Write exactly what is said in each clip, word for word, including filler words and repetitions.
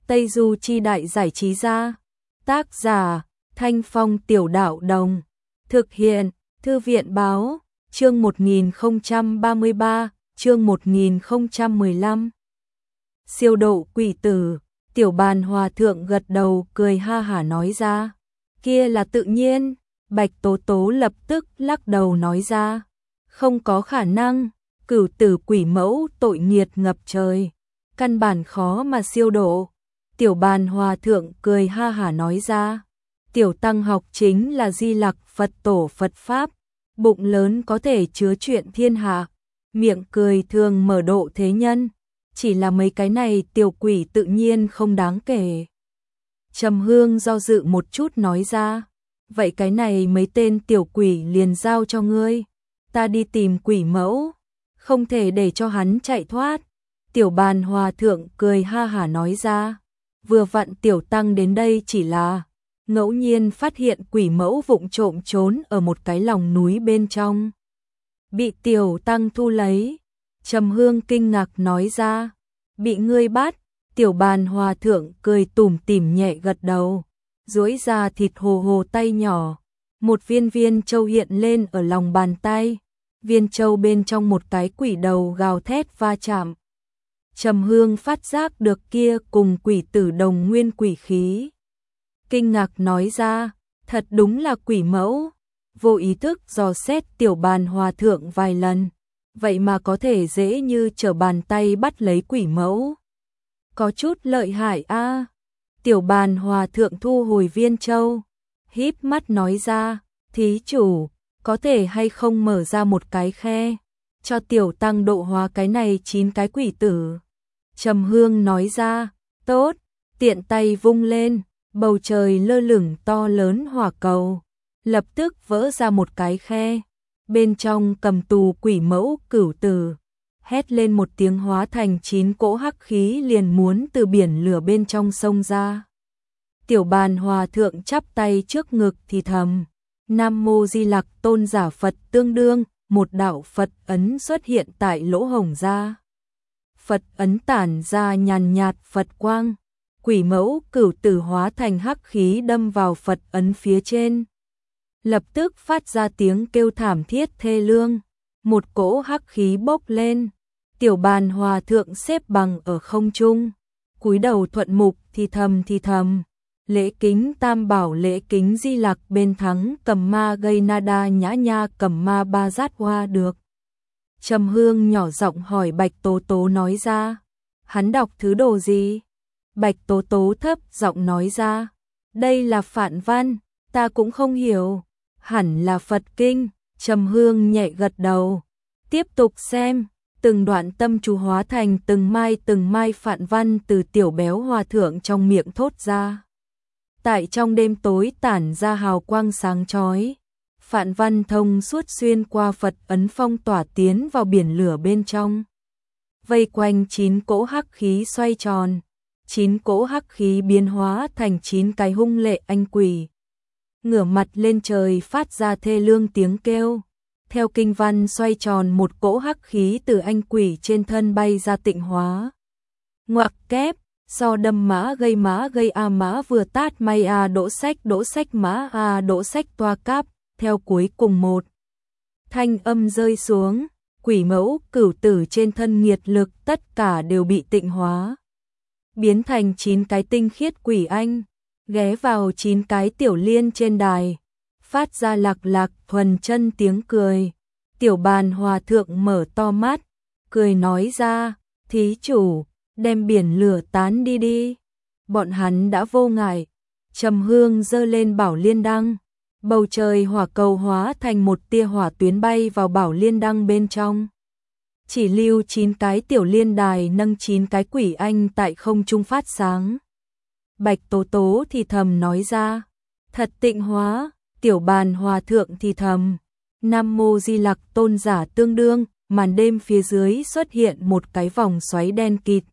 Tây Du Chi Đại Giải Trí Gia. Tác giả Thanh Phong Tiểu Đạo Đồng. Thực hiện Thư viện Báo. Chương một nghìn không trăm ba mươi ba, chương một nghìn không trăm mười lăm. Siêu độ quỷ tử. Tiểu Bàn Hòa Thượng gật đầu cười ha hả nói ra. Kia là tự nhiên. Bạch Tố Tố lập tức lắc đầu nói ra. Không có khả năng. Cửu tử quỷ mẫu tội nghiệt ngập trời, căn bản khó mà siêu độ. Tiểu Bàn Hòa Thượng cười ha hả nói ra. Tiểu tăng học chính là Di Lặc Phật tổ Phật Pháp, bụng lớn có thể chứa chuyện thiên hạ, miệng cười thường mở độ thế nhân. Chỉ là mấy cái này tiểu quỷ tự nhiên không đáng kể. Trầm Hương do dự một chút nói ra. Vậy cái này mấy tên tiểu quỷ liền giao cho ngươi. Ta đi tìm quỷ mẫu. Không thể để cho hắn chạy thoát. Tiểu Bàn Hòa Thượng cười ha hả nói ra. Vừa vặn tiểu tăng đến đây chỉ là ngẫu nhiên phát hiện quỷ mẫu vụng trộm trốn ở một cái lòng núi bên trong. Bị tiểu tăng thu lấy. Trầm Hương kinh ngạc nói ra. Bị ngươi bắt. Tiểu Bàn Hòa Thượng cười tủm tỉm nhẹ gật đầu. Duỗi ra thịt hồ hồ tay nhỏ. Một viên viên châu hiện lên ở lòng bàn tay. Viên châu bên trong một cái quỷ đầu gào thét va chạm. Trầm Hương phát giác được kia cùng quỷ tử đồng nguyên quỷ khí. Kinh ngạc nói ra, thật đúng là quỷ mẫu. Vô ý thức dò xét Tiểu Bàn Hòa Thượng vài lần. Vậy mà có thể dễ như trở bàn tay bắt lấy quỷ mẫu. Có chút lợi hại a. Tiểu Bàn Hòa Thượng thu hồi viên châu. Híp mắt nói ra, thí chủ, có thể hay không mở ra một cái khe, cho tiểu tăng độ hóa cái này chín cái quỷ tử. Trầm Hương nói ra, tốt, tiện tay vung lên, bầu trời lơ lửng to lớn hỏa cầu, lập tức vỡ ra một cái khe, bên trong cầm tù quỷ mẫu cửu tử, hét lên một tiếng hóa thành chín cỗ hắc khí liền muốn từ biển lửa bên trong sông ra. Tiểu Bàn Hòa Thượng chắp tay trước ngực thì thầm. Nam Mô Di Lặc Tôn Giả Phật tương đương, một đạo Phật ấn xuất hiện tại lỗ hổng ra. Phật ấn tản ra nhàn nhạt Phật quang, quỷ mẫu cửu tử hóa thành hắc khí đâm vào Phật ấn phía trên. Lập tức phát ra tiếng kêu thảm thiết thê lương, một cỗ hắc khí bốc lên. Tiểu Bàn Hòa Thượng xếp bằng ở không trung, cúi đầu thuận mục thì thầm thì thầm. Lễ kính tam bảo lễ kính Di Lặc bên thắng cầm ma gây nada nhã nha cầm ma ba giác hoa được. Trầm Hương nhỏ giọng hỏi Bạch Tố Tố nói ra. Hắn đọc thứ đồ gì? Bạch Tố Tố thấp giọng nói ra. Đây là phạn văn, ta cũng không hiểu. Hẳn là Phật kinh. Trầm Hương nhẹ gật đầu. Tiếp tục xem. Từng đoạn tâm chú hóa thành từng mai từng mai phạn văn từ tiểu béo hòa thượng trong miệng thốt ra. Tại trong đêm tối tản ra hào quang sáng chói, phạn văn thông suốt xuyên qua Phật ấn phong tỏa tiến vào biển lửa bên trong. Vây quanh chín cỗ hắc khí xoay tròn, chín cỗ hắc khí biến hóa thành chín cái hung lệ anh quỷ. Ngửa mặt lên trời phát ra thê lương tiếng kêu. Theo kinh văn xoay tròn một cỗ hắc khí từ anh quỷ trên thân bay ra tịnh hóa. Ngoặc kép. So đâm mã gây mã gây a mã vừa tát may a đỗ sách đỗ sách mã a đỗ sách toa cáp, theo cuối cùng một. Thanh âm rơi xuống, quỷ mẫu cửu tử trên thân nghiệt lực tất cả đều bị tịnh hóa. Biến thành chín cái tinh khiết quỷ anh, ghé vào chín cái tiểu liên trên đài, phát ra lạc lạc thuần chân tiếng cười. Tiểu Bàn Hòa Thượng mở to mắt, cười nói ra, thí chủ, đem biển lửa tán đi đi. Bọn hắn đã vô ngại. Trầm Hương giơ lên bảo liên đăng. Bầu trời hỏa cầu hóa thành một tia hỏa tuyến bay vào bảo liên đăng bên trong. Chỉ lưu chín cái tiểu liên đài nâng chín cái quỷ anh tại không trung phát sáng. Bạch Tố Tố thì thầm nói ra. Thật tịnh hóa. Tiểu Bàn Hòa Thượng thì thầm. Nam Mô Di Lặc Tôn Giả tương đương. Màn đêm phía dưới xuất hiện một cái vòng xoáy đen kịt.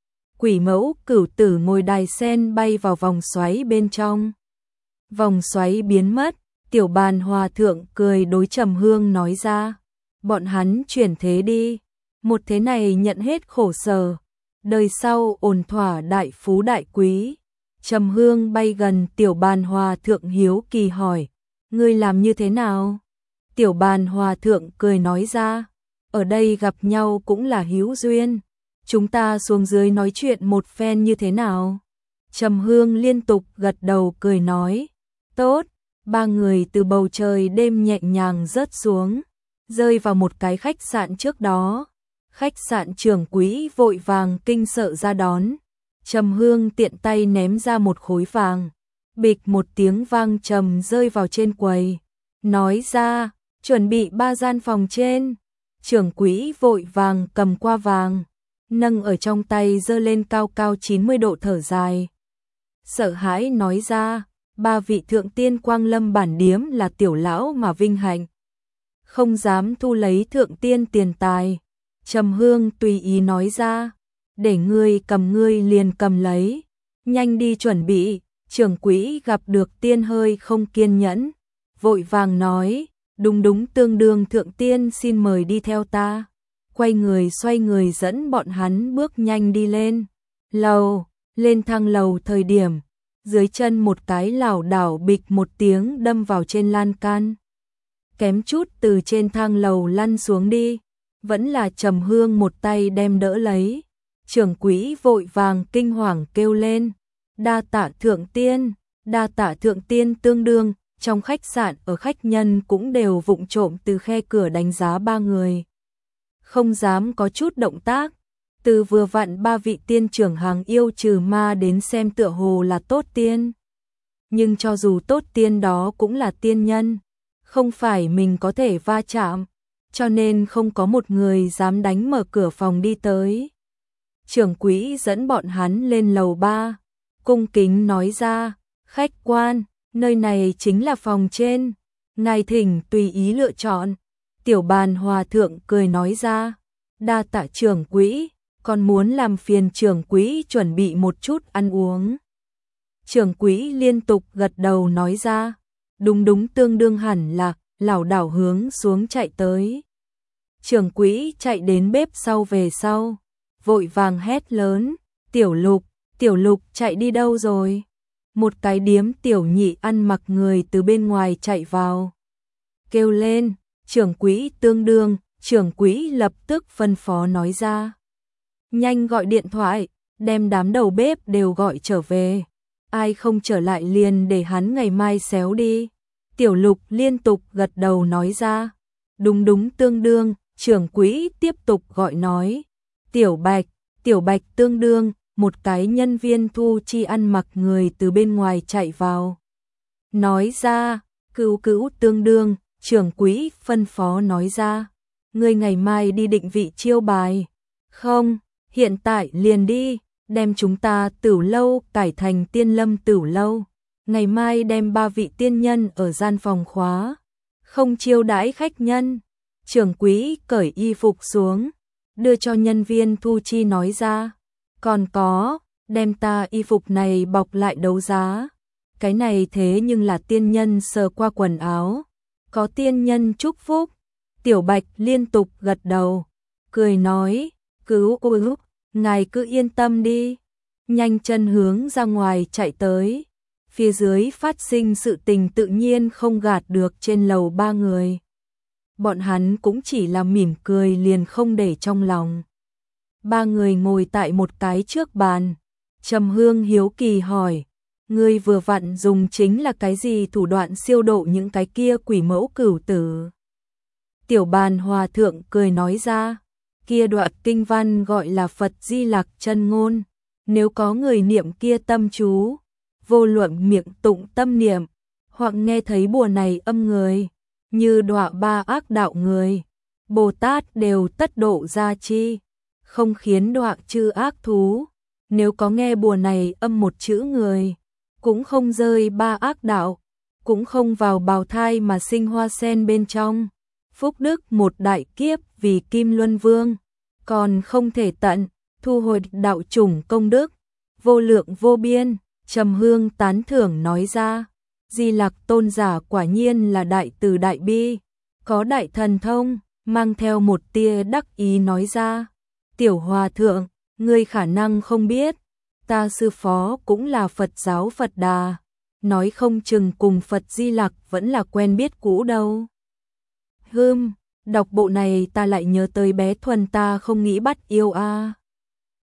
Quỷ mẫu cửu tử ngồi đài sen bay vào vòng xoáy bên trong. Vòng xoáy biến mất, Tiểu Bàn Hòa Thượng cười đối Trầm Hương nói ra. Bọn hắn chuyển thế đi, một thế này nhận hết khổ sở. đời sau ổn thỏa đại phú đại quý. Trầm Hương bay gần Tiểu Bàn Hòa thượng hiếu kỳ hỏi, ngươi làm như thế nào? Tiểu Bàn Hòa thượng cười nói ra, ở đây gặp nhau cũng là hữu duyên, chúng ta xuống dưới nói chuyện một phen như thế nào? Trầm Hương liên tục gật đầu cười nói, tốt. Ba người từ bầu trời đêm nhẹ nhàng rớt xuống, rơi vào một cái khách sạn trước đó. Khách sạn trưởng quỹ vội vàng kinh sợ ra đón. Trầm Hương tiện tay ném ra một khối vàng, bịch một tiếng vang trầm rơi vào trên quầy, nói ra, chuẩn bị ba gian phòng trên. Trưởng quỹ vội vàng cầm qua vàng, nâng ở trong tay giơ lên cao cao chín mươi độ thở dài. Sợ hãi nói ra, ba vị thượng tiên Quang Lâm bản điếm là tiểu lão mà vinh hạnh, không dám thu lấy thượng tiên tiền tài. Trầm Hương tùy ý nói ra, để ngươi cầm ngươi liền cầm lấy, nhanh đi chuẩn bị. Trưởng quỹ gặp được tiên hơi không kiên nhẫn, vội vàng nói, đúng đúng tương đương thượng tiên xin mời đi theo ta. Quay người xoay người dẫn bọn hắn bước nhanh đi lên lầu. Lên thang lầu thời điểm, dưới chân một cái lảo đảo bịch một tiếng đâm vào trên lan can, kém chút từ trên thang lầu lăn xuống đi. Vẫn là Trầm Hương một tay đem đỡ lấy. Trưởng quỹ vội vàng kinh hoàng kêu lên, đa tạ thượng tiên, đa tạ thượng tiên. Tương đương trong khách sạn ở khách nhân cũng đều vụng trộm từ khe cửa đánh giá ba người, không dám có chút động tác. Từ vừa vặn ba vị tiên trưởng hàng yêu trừ ma đến xem tựa hồ là tốt tiên, nhưng cho dù tốt tiên đó cũng là tiên nhân, không phải mình có thể va chạm, cho nên không có một người dám đánh mở cửa phòng đi tới. Trưởng quỹ dẫn bọn hắn lên lầu ba, cung kính nói ra, khách quan, nơi này chính là phòng trên, ngài thỉnh tùy ý lựa chọn. Tiểu Bàn Hòa thượng cười nói ra, đa tạ trưởng quỹ, còn muốn làm phiền trưởng quỹ chuẩn bị một chút ăn uống. Trưởng quỹ liên tục gật đầu nói ra, đúng đúng tương đương hẳn là, lảo đảo hướng xuống chạy tới. Trưởng quỹ chạy đến bếp sau về sau, vội vàng hét lớn, Tiểu Lục, Tiểu Lục chạy đi đâu rồi? Một cái điếm tiểu nhị ăn mặc người từ bên ngoài chạy vào, kêu lên, trưởng quỹ tương đương. Trưởng quỹ lập tức phân phó nói ra, nhanh gọi điện thoại, đem đám đầu bếp đều gọi trở về, ai không trở lại liền để hắn ngày mai xéo đi. Tiểu Lục liên tục gật đầu nói ra, đúng đúng tương đương. Trưởng quỹ tiếp tục gọi nói, Tiểu Bạch, Tiểu Bạch tương đương. Một cái nhân viên thu chi ăn mặc người từ bên ngoài chạy vào, nói ra, Cữu Cữu tương đương. Trưởng quỹ phân phó nói ra, ngươi ngày mai đi định vị chiêu bài. Không, hiện tại liền đi, đem chúng ta Tửu lâu cải thành Tiên Lâm Tửu lâu. Ngày mai đem ba vị tiên nhân ở gian phòng khóa, không chiêu đãi khách nhân. Trưởng quỹ cởi y phục xuống, đưa cho nhân viên thu chi nói ra, còn có, đem ta y phục này bọc lại đấu giá. Cái này thế nhưng là tiên nhân sờ qua quần áo, có tiên nhân chúc phúc. Tiểu Bạch liên tục gật đầu, cười nói, cứu cứu, ngài cứ yên tâm đi. Nhanh chân hướng ra ngoài chạy tới. Phía dưới phát sinh sự tình tự nhiên không gạt được trên lầu ba người. Bọn hắn cũng chỉ là mỉm cười liền không để trong lòng. Ba người ngồi tại một cái trước bàn. Trầm Hương hiếu kỳ hỏi, ngươi vừa vặn dùng chính là cái gì thủ đoạn siêu độ những cái kia quỷ mẫu cửu tử? Tiểu Bàn Hòa thượng cười nói ra, kia đoạn kinh văn gọi là Phật Di Lặc chân ngôn, nếu có người niệm kia tâm chú, vô luận miệng tụng tâm niệm, hoặc nghe thấy bùa này âm người, như đọa ba ác đạo người, Bồ Tát đều tất độ gia chi, không khiến đọa chư ác thú. Nếu có nghe bùa này âm một chữ người, cũng không rơi ba ác đạo, cũng không vào bào thai mà sinh hoa sen bên trong. Phúc đức một đại kiếp vì Kim Luân Vương, còn không thể tận, thu hồi đạo chủng công đức, vô lượng vô biên. Trầm Hương tán thưởng nói ra, Di Lặc tôn giả quả nhiên là đại từ đại bi, có đại thần thông, mang theo một tia đắc ý nói ra, Tiểu Hòa thượng, Ngươi khả năng không biết, ta sư phó cũng là Phật giáo Phật Đà, nói không chừng cùng Phật Di Lặc vẫn là quen biết cũ đâu. Hừm, đọc bộ này ta lại nhớ tới bé Thuần ta không nghĩ bắt yêu a.